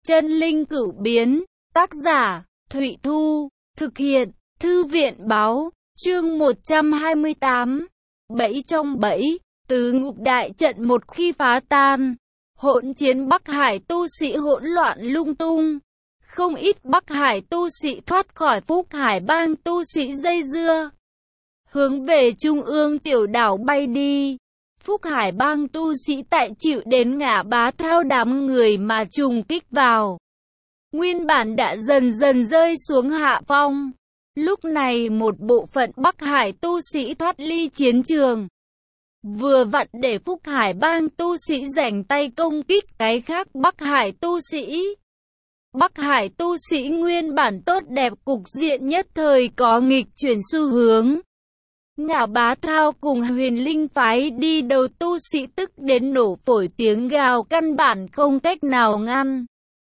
Chân linh cửu biến, tác giả, Thụy Thu, thực hiện, Thư viện báo, chương 128, bẫy trong bẫy, tứ ngục đại trận một khi phá tan, hỗn chiến Bắc Hải tu sĩ hỗn loạn lung tung, không ít Bắc Hải tu sĩ thoát khỏi Phúc Hải bang tu sĩ dây dưa, hướng về trung ương tiểu đảo bay đi. Phúc Hải bang tu sĩ tại chịu đến ngã bá theo đám người mà trùng kích vào. Nguyên bản đã dần dần rơi xuống hạ phong. Lúc này một bộ phận Bắc Hải tu sĩ thoát ly chiến trường. Vừa vặn để Phúc Hải bang tu sĩ rảnh tay công kích cái khác Bắc Hải tu sĩ. Bắc Hải tu sĩ nguyên bản tốt đẹp cục diện nhất thời có nghịch chuyển xu hướng. Ngạo Bá Thao cùng Huyền Linh phái đi đầu tu sĩ tức đến nổ phổi tiếng gào căn bản không cách nào ngăn.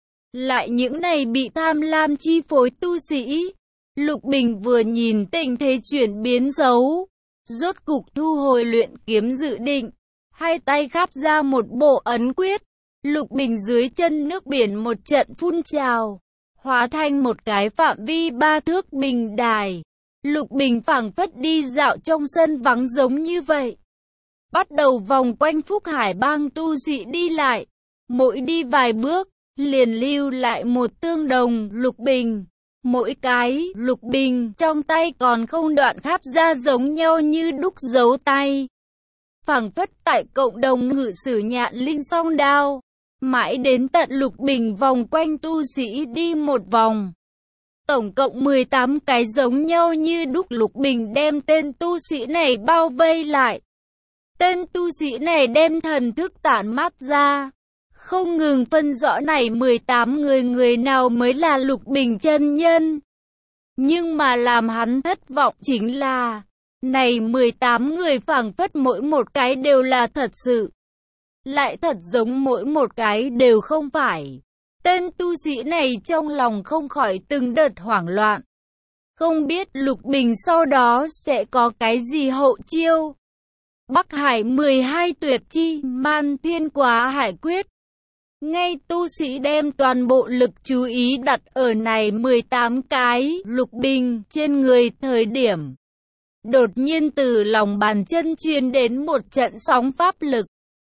Lại những này bị tham lam chi phối tu sĩ. Lục Bình vừa nhìn tình thế chuyển biến xấu, rốt cục thu hồi luyện kiếm dự định, hai tay khắp ra một bộ ấn quyết. Lục Bình dưới chân nước biển một trận phun trào, hóa thành một cái phạm vi 3 thước bình đài. Lục Bình phảng phất đi dạo trong sân vắng giống như vậy. Bắt đầu vòng quanh Phúc Hải bang tu sĩ đi lại. Mỗi đi vài bước, liền lưu lại một tương đồng Lục Bình. Mỗi cái Lục Bình trong tay còn không đoạn khắp ra giống nhau như đúc dấu tay. Phảng phất tại cộng đồng ngự sử Nhạn Linh song đao. Mãi đến tận Lục Bình vòng quanh tu sĩ đi một vòng. Tổng cộng 18 cái giống nhau như đúc. Lục Bình đem tên tu sĩ này bao vây lại. Tên tu sĩ này đem thần thức tản mát ra, không ngừng phân rõ này 18 người nào mới là Lục Bình chân nhân. Nhưng mà làm hắn thất vọng chính là, này 18 người phảng phất mỗi một cái đều là thật sự. Lại thật giống mỗi một cái đều không phải. Tên tu sĩ này trong lòng không khỏi từng đợt hoảng loạn. Không biết Lục Bình sau đó sẽ có cái gì hậu chiêu. Bắc Hải 12 tuyệt chi, Man Thiên Quá Hải Quyết. Ngay tu sĩ đem toàn bộ lực chú ý đặt ở này 18 cái Lục Bình trên người thời điểm. Đột nhiên từ lòng bàn chân truyền đến một trận sóng pháp lực.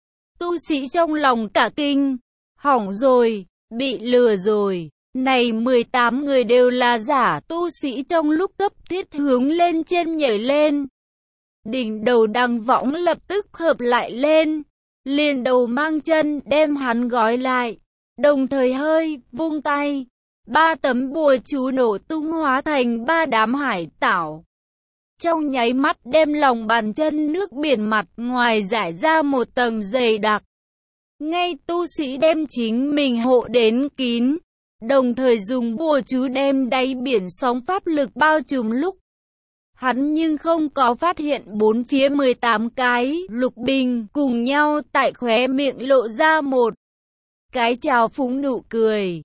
Tu sĩ trong lòng cả kinh, hỏng rồi. Bị lừa rồi, này 18 người đều là giả tu sĩ trong lúc cấp thiết hướng lên trên nhảy lên. Đỉnh đầu Đằng Võng lập tức hợp lại lên, liền đầu mang chân đem hắn gói lại, đồng thời hơi vung tay. 3 tấm bùa chú nổ tung hóa thành 3 đám hải tảo. Trong nháy mắt đem lòng bàn chân nước biển mặt ngoài rải ra một tầng dày đặc. Ngay tu sĩ đem chính mình hộ đến kín, đồng thời dùng bùa chú đem đáy biển sóng pháp lực bao trùm lúc. Hắn nhưng không có phát hiện bốn phía 18 cái Lục Bình cùng nhau tại khóe miệng lộ ra một cái trào phúng nụ cười.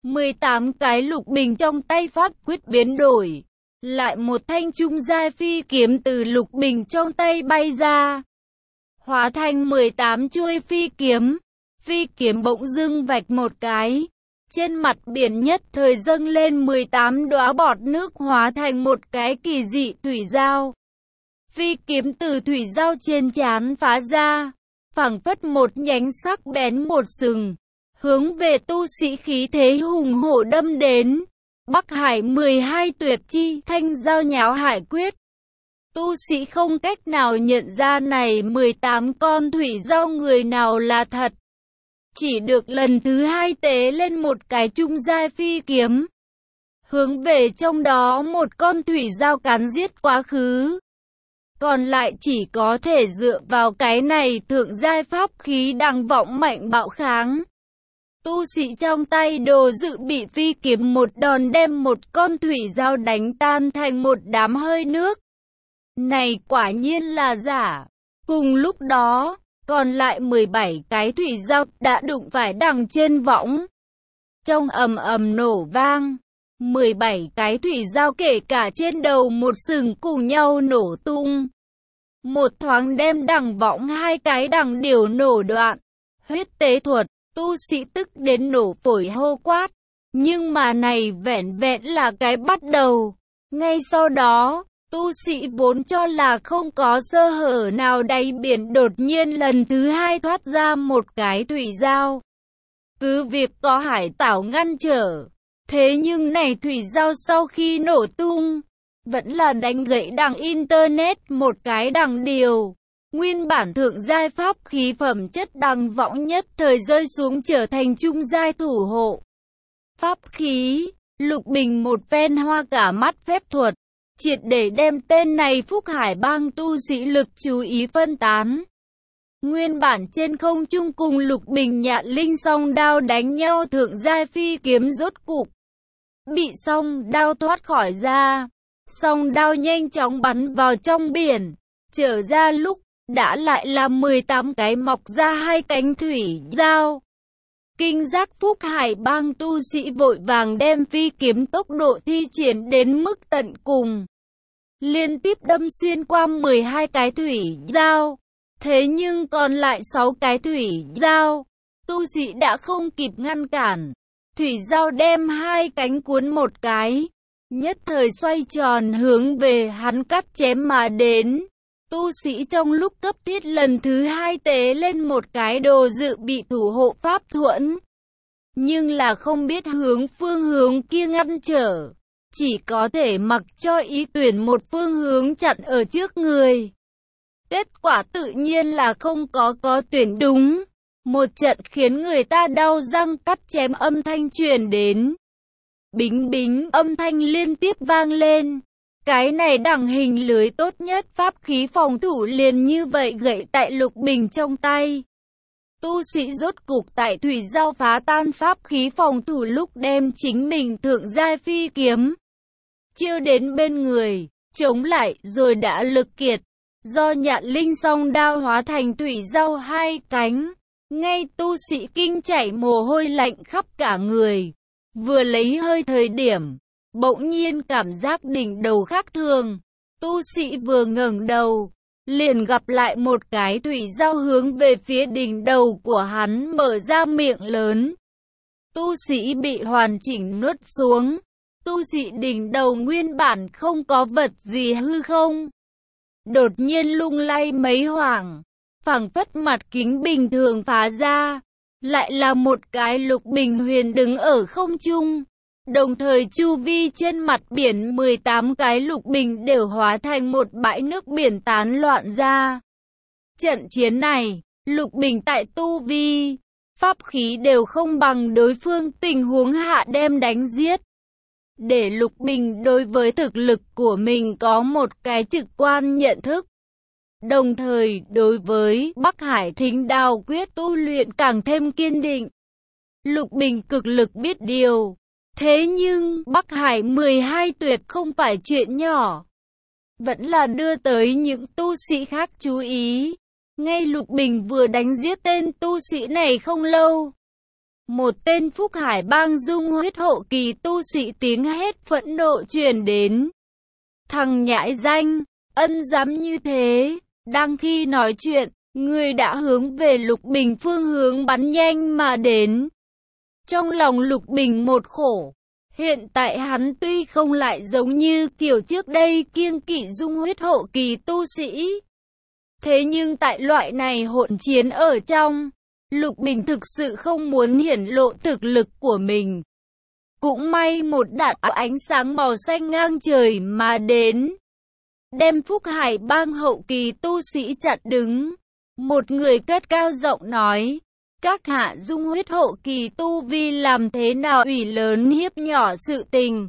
18 cái Lục Bình trong tay pháp quyết biến đổi. Lại một thanh trung giai phi kiếm từ Lục Bình trong tay bay ra. Hóa thành 18 chuôi phi kiếm. Phi kiếm bỗng dưng vạch một cái. Trên mặt biển nhất thời dâng lên 18 đóa bọt nước hóa thành một cái kỳ dị thủy giao. Phi kiếm từ thủy giao trên trán phá ra. Phảng phất một nhánh sắc bén một sừng. Hướng về tu sĩ khí thế hùng hổ đâm đến. Bắc Hải 12 tuyệt chi thanh giao nháo hải quyết. Tu sĩ không cách nào nhận ra này 18 con thủy giao người nào là thật. Chỉ được lần thứ 2 tế lên một cái trung giai phi kiếm. Hướng về trong đó một con thủy giao cắn giết quá khứ. Còn lại chỉ có thể dựa vào cái này thượng giai pháp khí Đằng Võng mạnh bạo kháng. Tu sĩ trong tay đồ dự bị phi kiếm một đòn đem một con thủy giao đánh tan thành một đám hơi nước. Này quả nhiên là giả. Cùng lúc đó, còn lại 17 cái thủy giao đã đụng phải đằng trên võng. Trong ầm ầm nổ vang, 17 cái thủy giao kể cả trên đầu một sừng cùng nhau nổ tung. Một thoáng đem đằng võng hai cái đằng điểu nổ đoạn. Huyết tế thuật, Tu sĩ tức đến nổ phổi hô quát. Nhưng mà này vẻn vẹn là cái bắt đầu. Ngay sau đó, tu sĩ vốn cho là không có sơ hở nào đáy biển đột nhiên lần thứ hai thoát ra một cái thủy giao. Cứ việc có hải tảo ngăn trở, thế nhưng này thủy giao sau khi nổ tung, vẫn là đánh gãy đằng Internet một cái đằng điều. Nguyên bản thượng giai pháp khí phẩm chất đằng võng nhất thời rơi xuống trở thành trung giai thủ hộ. Pháp khí, Lục Bình một phen hoa cả mắt phép thuật, triệt để đem tên này Phúc Hải Bang tu sĩ lực chú ý phân tán. Nguyên bản trên không trung cùng Lục Bình Nhạn Linh song đao đánh nhau thượng giai phi kiếm rốt cục bị song đao thoát khỏi ra. Song đao nhanh chóng bắn vào trong biển, trở ra lúc đã lại là 18 cái mọc ra hai cánh thủy giao. Kinh giác Phúc Hải Bang tu sĩ vội vàng đem phi kiếm tốc độ thi triển đến mức tận cùng, liên tiếp đâm xuyên qua 12 cái thủy giao. Thế nhưng còn lại 6 cái thủy giao, tu sĩ đã không kịp ngăn cản. Thủy giao đem hai cánh cuốn một cái, nhất thời xoay tròn hướng về hắn cắt chém mà đến. Tu sĩ trong lúc cấp thiết lần thứ hai tế lên một cái đồ dự bị thủ hộ pháp thuẫn, nhưng là không biết phương hướng kia ngăn trở, chỉ có thể mặc cho ý tuyển một phương hướng chặn ở trước người. Kết quả tự nhiên là không có tuyển đúng. Một trận khiến người ta đau răng cắt chém âm thanh truyền đến. Bính bính âm thanh liên tiếp vang lên. Cái này đẳng hình lưới tốt nhất pháp khí phòng thủ liền như vậy gậy tại Lục Bình trong tay. Tu sĩ rốt cục tại thủy giao phá tan pháp khí phòng thủ lúc đem chính mình thượng giai phi kiếm chiêu đến bên người, chống lại rồi đã lực kiệt. Do Nhạn Linh song đao hóa thành thủy giao hai cánh, ngay tu sĩ kinh chảy mồ hôi lạnh khắp cả người. Vừa lấy hơi thời điểm, bỗng nhiên cảm giác đỉnh đầu khác thường. Tu sĩ vừa ngẩng đầu, liền gặp lại một cái thủy giao hướng về phía đỉnh đầu của hắn mở ra miệng lớn. Tu sĩ bị hoàn chỉnh nuốt xuống. Tu sĩ đỉnh đầu nguyên bản không có vật gì hư không, đột nhiên lung lay mấy hoảng, phảng phất mặt kính bình thường phá ra, lại là một cái Lục Bình huyền đứng ở không trung. Đồng thời chu vi trên mặt biển 18 cái Lục Bình đều hóa thành một bãi nước biển tán loạn ra. Trận chiến này, Lục Bình tại tu vi, pháp khí đều không bằng đối phương tình huống hạ đem đánh giết. Để Lục Bình đối với thực lực của mình có một cái trực quan nhận thức. Đồng thời đối với Bắc Hải Thính Đao Quyết tu luyện càng thêm kiên định. Lục Bình cực lực biết điều. Thế nhưng Bắc Hải 12 tuyệt không phải chuyện nhỏ. Vẫn là đưa tới những tu sĩ khác chú ý. Ngay Lục Bình vừa đánh giết tên tu sĩ này không lâu, một tên Phúc Hải Bang dung huyết hộ kỳ tu sĩ tiếng hét phẫn nộ truyền đến. Thằng nhãi danh, ân dám như thế. Đang khi nói chuyện, người đã hướng về Lục Bình phương hướng bắn nhanh mà đến. Trong lòng Lục Bình một khổ. Hiện tại hắn tuy không lại giống như kiểu trước đây kiêng kỵ dung huyết hộ kỳ tu sĩ, thế nhưng tại loại này hỗn chiến ở trong, Lục Bình thực sự không muốn hiển lộ thực lực của mình. Cũng may một đạo ánh sáng màu xanh ngang trời mà đến, đem Phúc Hải Bang hậu kỳ tu sĩ chặn đứng. Một người cất cao giọng nói, các hạ dung huyết hộ kỳ tu vi làm thế nào ủy lớn hiếp nhỏ sự tình.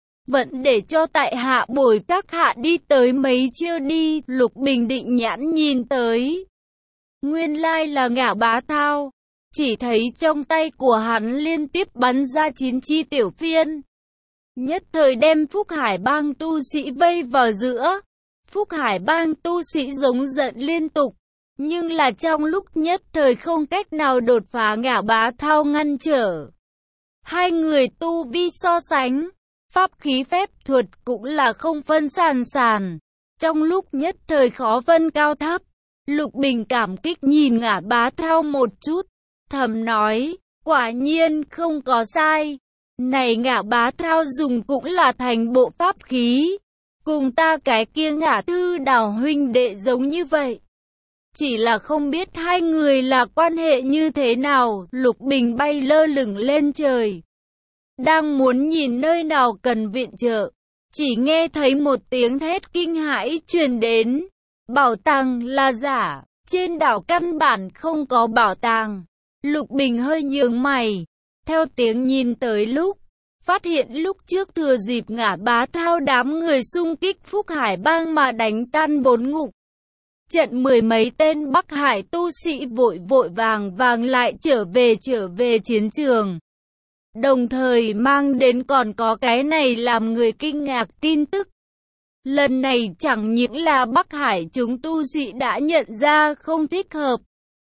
Vẫn để cho tại hạ bồi các hạ đi tới mấy chưa đi. Lục Bình định nhãn nhìn tới, nguyên lai là Ngạo Bá Thao. Chỉ thấy trong tay của hắn liên tiếp bắn ra 9 chi tiểu phiên, nhất thời đem Phúc Hải Bang tu sĩ vây vào giữa. Phúc Hải Bang tu sĩ giống giận liên tục, nhưng là trong lúc nhất thời không cách nào đột phá Ngạo Bá Thao ngăn trở. Hai người tu vi so sánh, pháp khí phép thuật cũng là không phân sàn. Trong lúc nhất thời khó phân cao thấp, Lục Bình cảm kích nhìn Ngạo Bá Thao một chút, thầm nói, quả nhiên không có sai. Này Ngạ Bá Thao dùng cũng là thành bộ pháp khí. Cùng ta cái kia Ngạ Thư Đào huynh đệ giống như vậy. Chỉ là không biết hai người là quan hệ như thế nào. Lục Bình bay lơ lửng lên trời. Đang muốn nhìn nơi nào cần viện trợ. Chỉ nghe thấy một tiếng thét kinh hãi truyền đến. Bảo tàng là giả. Trên đảo căn bản không có bảo tàng. Lục Bình hơi nhướng mày. Theo tiếng nhìn tới lúc. Phát hiện lúc trước thừa dịp Ngạ Bá Thao đám người xung kích Phúc Hải Bang mà đánh tan 4 ngục. Trận 10 mấy tên Bắc Hải tu sĩ vội vàng lại trở về chiến trường. Đồng thời mang đến còn có cái này làm người kinh ngạc tin tức. Lần này chẳng những là Bắc Hải chúng tu sĩ đã nhận ra không thích hợp.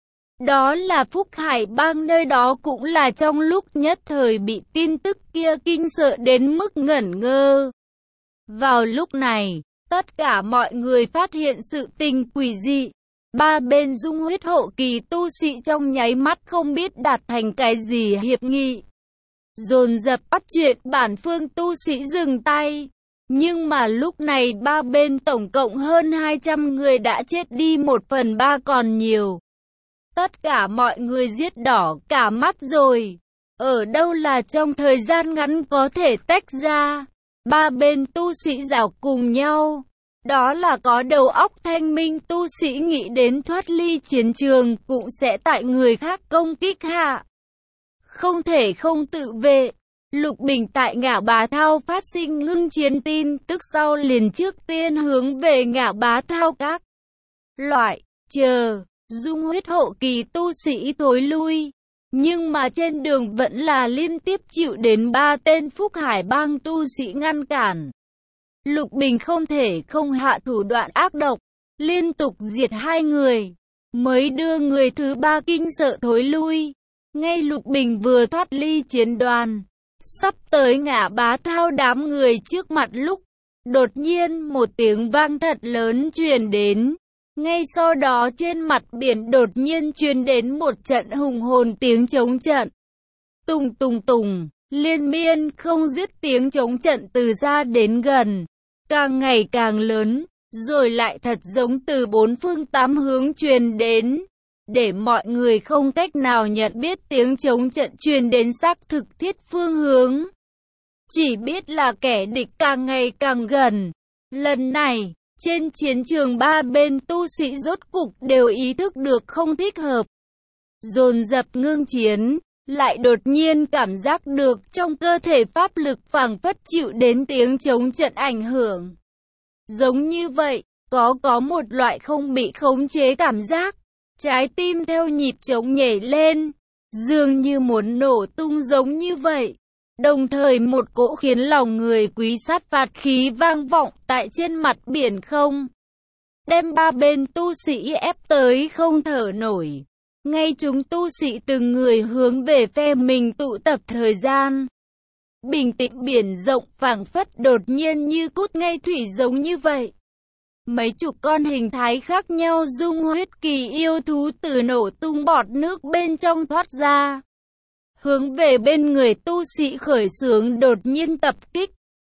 Đó là Phúc Hải Bang, nơi đó cũng là trong lúc nhất thời bị tin tức kia kinh sợ đến mức ngẩn ngơ. Vào lúc này, tất cả mọi người phát hiện sự tình quỷ dị. Ba bên dung huyết hộ kỳ tu sĩ trong nháy mắt không biết đạt thành cái gì hiệp nghị. Dồn dập bắt chuyện bản phương tu sĩ dừng tay. Nhưng mà lúc này ba bên tổng cộng hơn 200 người đã chết đi 1/3 còn nhiều. Tất cả mọi người giết đỏ cả mắt rồi. Ở đâu là trong thời gian ngắn có thể tách ra. Ba bên tu sĩ giảo cùng nhau. Đó là có đầu óc thanh minh tu sĩ nghĩ đến thoát ly chiến trường cũng sẽ tại người khác công kích hạ. Không thể không tự vệ. Lục Bình tại Ngạ Bá Thao phát sinh ngưng chiến tin tức sau liền trước tiên hướng về Ngạ Bá Thao các loại chờ dung huyết hộ kỳ tu sĩ thối lui. Nhưng mà trên đường vẫn là liên tiếp chịu đến 3 tên Phúc Hải Bang tu sĩ ngăn cản. Lục Bình không thể không hạ thủ đoạn ác độc, liên tục diệt 2 người, mới đưa người thứ 3 kinh sợ thối lui. Ngay Lục Bình vừa thoát ly chiến đoàn, sắp tới Ngạ Bá Thao đám người trước mặt lúc, đột nhiên một tiếng vang thật lớn truyền đến. Ngay sau đó trên mặt biển đột nhiên truyền đến một trận hùng hồn tiếng chống trận. Tùng tùng tùng, liên miên không dứt tiếng chống trận từ xa đến gần, càng ngày càng lớn, rồi lại thật giống từ 4 phương 8 hướng truyền đến. Để mọi người không cách nào nhận biết tiếng chống trận truyền đến xác thực thiết phương hướng. Chỉ biết là kẻ địch càng ngày càng gần. Lần này, trên chiến trường ba bên tu sĩ rốt cục đều ý thức được không thích hợp. Dồn dập ngưng chiến, lại đột nhiên cảm giác được trong cơ thể pháp lực phảng phất chịu đến tiếng chống trận ảnh hưởng. Giống như vậy, có một loại không bị khống chế cảm giác. Trái tim theo nhịp trống nhảy lên, dường như muốn nổ tung giống như vậy. Đồng thời một cỗ khiến lòng người quý sát phạt khí vang vọng tại trên mặt biển không. Đem ba bên tu sĩ ép tới không thở nổi. Ngay chúng tu sĩ từng người hướng về phe mình tụ tập thời gian. Bình tĩnh biển rộng phảng phất đột nhiên như cút ngay thủy giống như vậy. Mấy chục con hình thái khác nhau dung huyết kỳ yêu thú từ nổ tung bọt nước bên trong thoát ra. Hướng về bên người tu sĩ khởi xướng đột nhiên tập kích.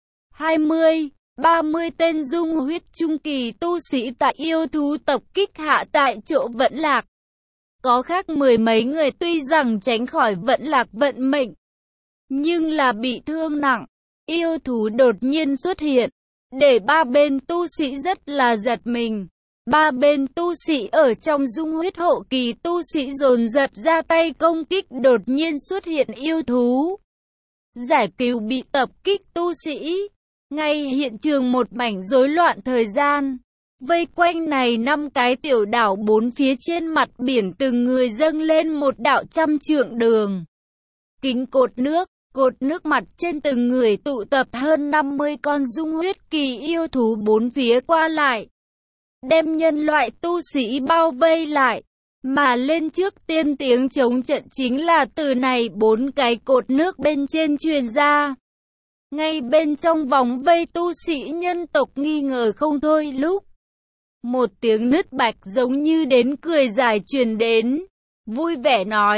20, 30 tên dung huyết trung kỳ tu sĩ tại yêu thú tập kích hạ tại chỗ vẫn lạc. Có khác 10 mấy người tuy rằng tránh khỏi vẫn lạc vận mệnh, nhưng là bị thương nặng. Yêu thú đột nhiên xuất hiện, để ba bên tu sĩ rất là giật mình. Ba bên tu sĩ ở trong dung huyết hộ kỳ tu sĩ dồn dập ra tay công kích đột nhiên xuất hiện yêu thú. Giải cứu bị tập kích tu sĩ. Ngay hiện trường một mảnh rối loạn thời gian. Vây quanh này 5 cái tiểu đảo 4 phía trên mặt biển từng người dâng lên một đạo 100 trượng đường. Kính cột nước mặt trên từng người tụ tập hơn 50 con dung huyết kỳ yêu thú 4 phía qua lại. Đem nhân loại tu sĩ bao vây lại, mà lên trước tiên tiếng chống trận chính là từ này 4 cái cột nước bên trên truyền ra. Ngay bên trong vòng vây tu sĩ nhân tộc nghi ngờ không thôi lúc. Một tiếng nứt bạch giống như đến cười dài truyền đến, vui vẻ nói,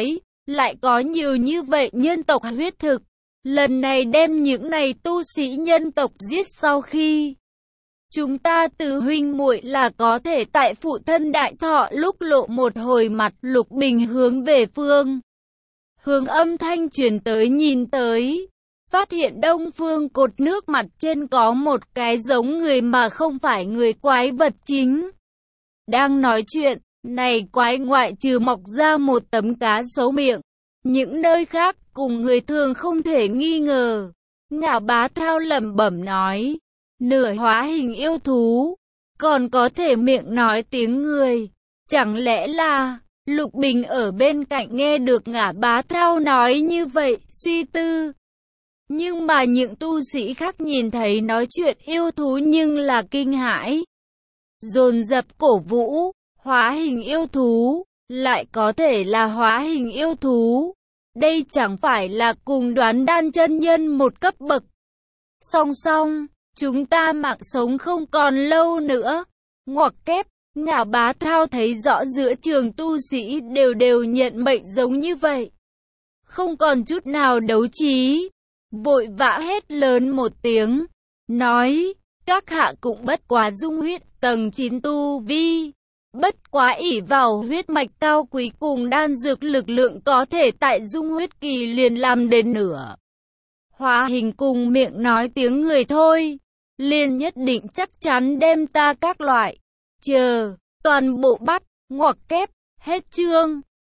lại có nhiều như vậy nhân tộc huyết thực. Lần này đem những này tu sĩ nhân tộc giết sau khi chúng ta từ huynh muội là có thể tại phụ thân đại thọ lúc lộ một hồi mặt. Lục Bình hướng về phương hướng âm thanh truyền tới nhìn tới, phát hiện đông phương cột nước mặt trên có một cái giống người mà không phải người quái vật chính. Đang nói chuyện, này quái ngoại trừ mọc ra một tấm cá sấu miệng, những nơi khác cùng người thường không thể nghi ngờ. Ngạo Bá Thao lẩm bẩm nói, nửa hóa hình yêu thú, còn có thể miệng nói tiếng người. Chẳng lẽ là... Lục Bình ở bên cạnh nghe được Ngạo Bá Thao nói như vậy, suy tư. Nhưng mà những tu sĩ khác nhìn thấy nói chuyện yêu thú nhưng là kinh hãi. Dồn dập cổ vũ, hóa hình yêu thú, lại có thể là hóa hình yêu thú. Đây chẳng phải là cùng Đoán Đan chân nhân một cấp bậc. Song song, chúng ta mạng sống không còn lâu nữa. Ngoặc kép, Ngạo Bá Thao thấy rõ giữa trường tu sĩ đều nhận mệnh giống như vậy. Không còn chút nào đấu trí. Vội vã hét lớn một tiếng, nói, các hạ cũng bất quá dung huyết tầng 9 tu vi. Bất quá ỷ vào huyết mạch cao quý cùng đan dược lực lượng có thể tại dung huyết kỳ liền làm đến nửa hóa hình cùng miệng nói tiếng người thôi, liền nhất định chắc chắn đem ta các loại, chờ, toàn bộ bắt, ngoặc kép, hết chương.